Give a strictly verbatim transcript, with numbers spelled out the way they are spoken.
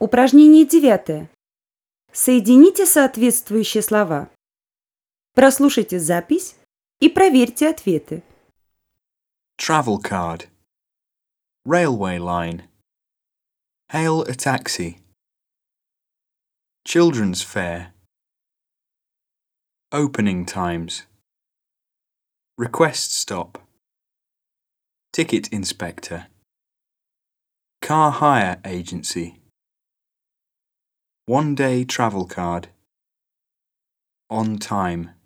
Упражнение девятое. Соедините соответствующие слова. Прослушайте запись и проверьте ответы. Travel card. Railway line. Hail a taxi. Children's fair. Opening times. Request stop. Ticket inspector. Car hire agency. One day travel card. On time.